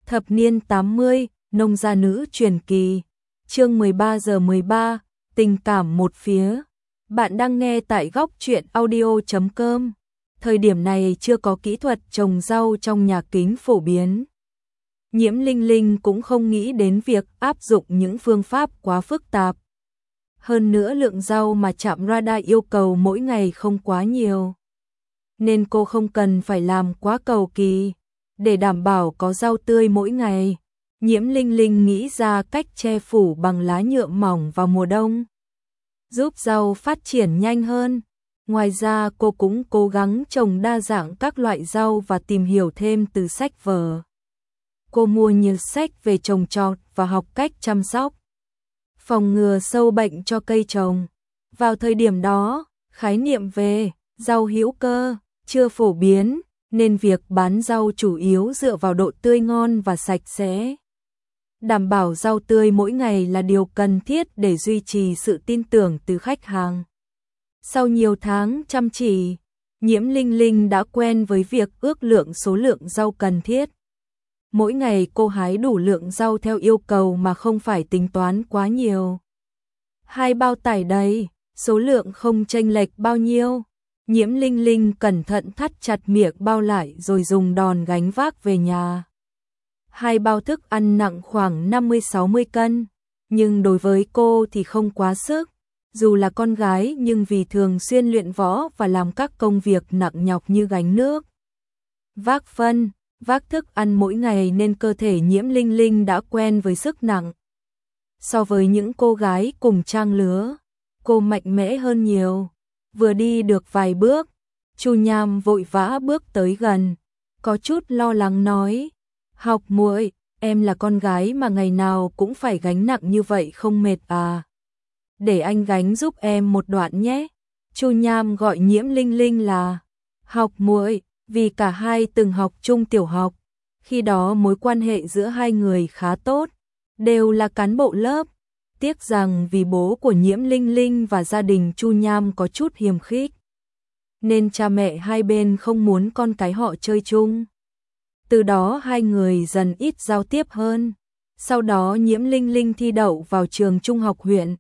Thập niên 80, nông gia nữ truyền kỳ. Chương 13 tình cảm một phía. Bạn đang nghe tại góc truyện audio.com. Thời điểm này chưa có kỹ thuật trồng rau trong nhà kính phổ biến. Nhiễm Linh Linh cũng không nghĩ đến việc áp dụng những phương pháp quá phức tạp. Hơn nữa lượng rau mà trạm radar yêu cầu mỗi ngày không quá nhiều, nên cô không cần phải làm quá cầu kỳ. Để đảm bảo có rau tươi mỗi ngày, Nhiễm Linh Linh nghĩ ra cách che phủ bằng lá nhựa mỏng vào mùa đông, giúp rau phát triển nhanh hơn. Ngoài ra cô cũng cố gắng trồng đa dạng các loại rau và tìm hiểu thêm từ sách vở. Cô mua nhiều sách về trồng trọt và học cách chăm sóc, phòng ngừa sâu bệnh cho cây trồng. Vào thời điểm đó, khái niệm về rau hữu cơ chưa phổ biến, nên việc bán rau chủ yếu dựa vào độ tươi ngon và sạch sẽ. Đảm bảo rau tươi mỗi ngày là điều cần thiết để duy trì sự tin tưởng từ khách hàng. Sau nhiều tháng chăm chỉ, Nhiễm Linh Linh đã quen với việc ước lượng số lượng rau cần thiết. Mỗi ngày cô hái đủ lượng rau theo yêu cầu mà không phải tính toán quá nhiều. 2 bao tải đầy, số lượng không chênh lệch bao nhiêu. Nhiễm Linh Linh cẩn thận thắt chặt miệng bao lại rồi dùng đòn gánh vác về nhà. 2 bao thức ăn nặng khoảng 50-60 cân, nhưng đối với cô thì không quá sức. Dù là con gái nhưng vì thường xuyên luyện võ và làm các công việc nặng nhọc như gánh nước, vác phân, vác thức ăn mỗi ngày nên cơ thể Nhiễm Linh Linh đã quen với sức nặng. So với những cô gái cùng trang lứa, cô mạnh mẽ hơn nhiều. Vừa đi được vài bước, Chu Nham vội vã bước tới gần, có chút lo lắng nói: "Học muội, em là con gái mà ngày nào cũng phải gánh nặng như vậy không mệt à? Để anh gánh giúp em một đoạn nhé." Chu Nham gọi Nhiễm Linh Linh là "Học muội", vì cả hai từng học chung tiểu học. Khi đó mối quan hệ giữa hai người khá tốt, đều là cán bộ lớp. Tiếc rằng vì bố của Nhiễm Linh Linh và gia đình Chu Nham có chút hiềm khích, nên cha mẹ hai bên không muốn con cái họ chơi chung. Từ đó hai người dần ít giao tiếp hơn. Sau đó Nhiễm Linh Linh thi đậu vào trường trung học huyện,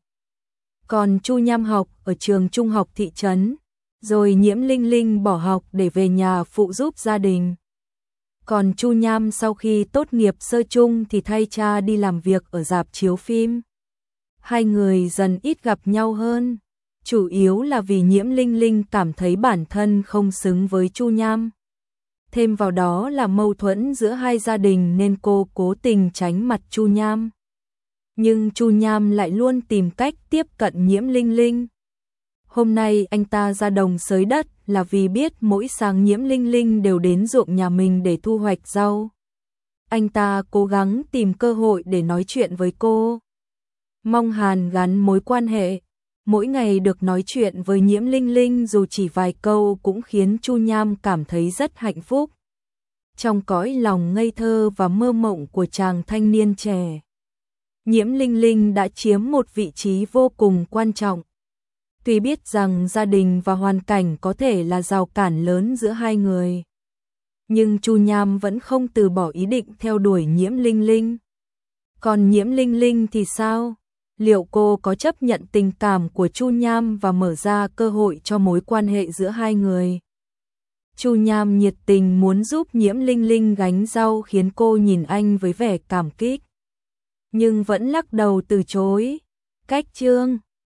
còn Chu Nham học ở trường trung học thị trấn. Rồi Nhiễm Linh Linh bỏ học để về nhà phụ giúp gia đình. Còn Chu Nham sau khi tốt nghiệp sơ chung thì thay cha đi làm việc ở rạp chiếu phim. Hai người dần ít gặp nhau hơn, chủ yếu là vì Nhiễm Linh Linh cảm thấy bản thân không xứng với Chu Nham. Thêm vào đó là mâu thuẫn giữa hai gia đình nên cô cố tình tránh mặt Chu Nham. Nhưng Chu Nham lại luôn tìm cách tiếp cận Nhiễm Linh Linh. Hôm nay anh ta ra đồng xới đất là vì biết mỗi sáng Nhiễm Linh Linh đều đến ruộng nhà mình để thu hoạch rau. Anh ta cố gắng tìm cơ hội để nói chuyện với cô, mong hàn gắn mối quan hệ. Mỗi ngày được nói chuyện với Nhiễm Linh Linh dù chỉ vài câu cũng khiến Chu Nham cảm thấy rất hạnh phúc. Trong cõi lòng ngây thơ và mơ mộng của chàng thanh niên trẻ, Nhiễm Linh Linh đã chiếm một vị trí vô cùng quan trọng. Tuy biết rằng gia đình và hoàn cảnh có thể là rào cản lớn giữa hai người, nhưng Chu Nham vẫn không từ bỏ ý định theo đuổi Nhiễm Linh Linh. Còn Nhiễm Linh Linh thì sao? Liệu cô có chấp nhận tình cảm của Chu Nham và mở ra cơ hội cho mối quan hệ giữa hai người? Chu Nham nhiệt tình muốn giúp Nhiễm Linh Linh gánh rau khiến cô nhìn anh với vẻ cảm kích, nhưng vẫn lắc đầu từ chối. Cách chương